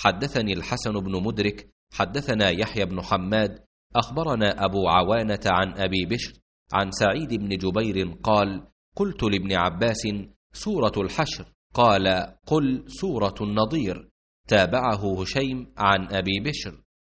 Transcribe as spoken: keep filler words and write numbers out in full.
حدثني الحسن بن مدرك حدثنا يحيى بن حماد أخبرنا أبو عوانة عن أبي بشر عن سعيد بن جبير قال: قلت لابن عباس: سورة الحشر؟ قال: قل سورة النضير. تابعه هشيم عن أبي بشر.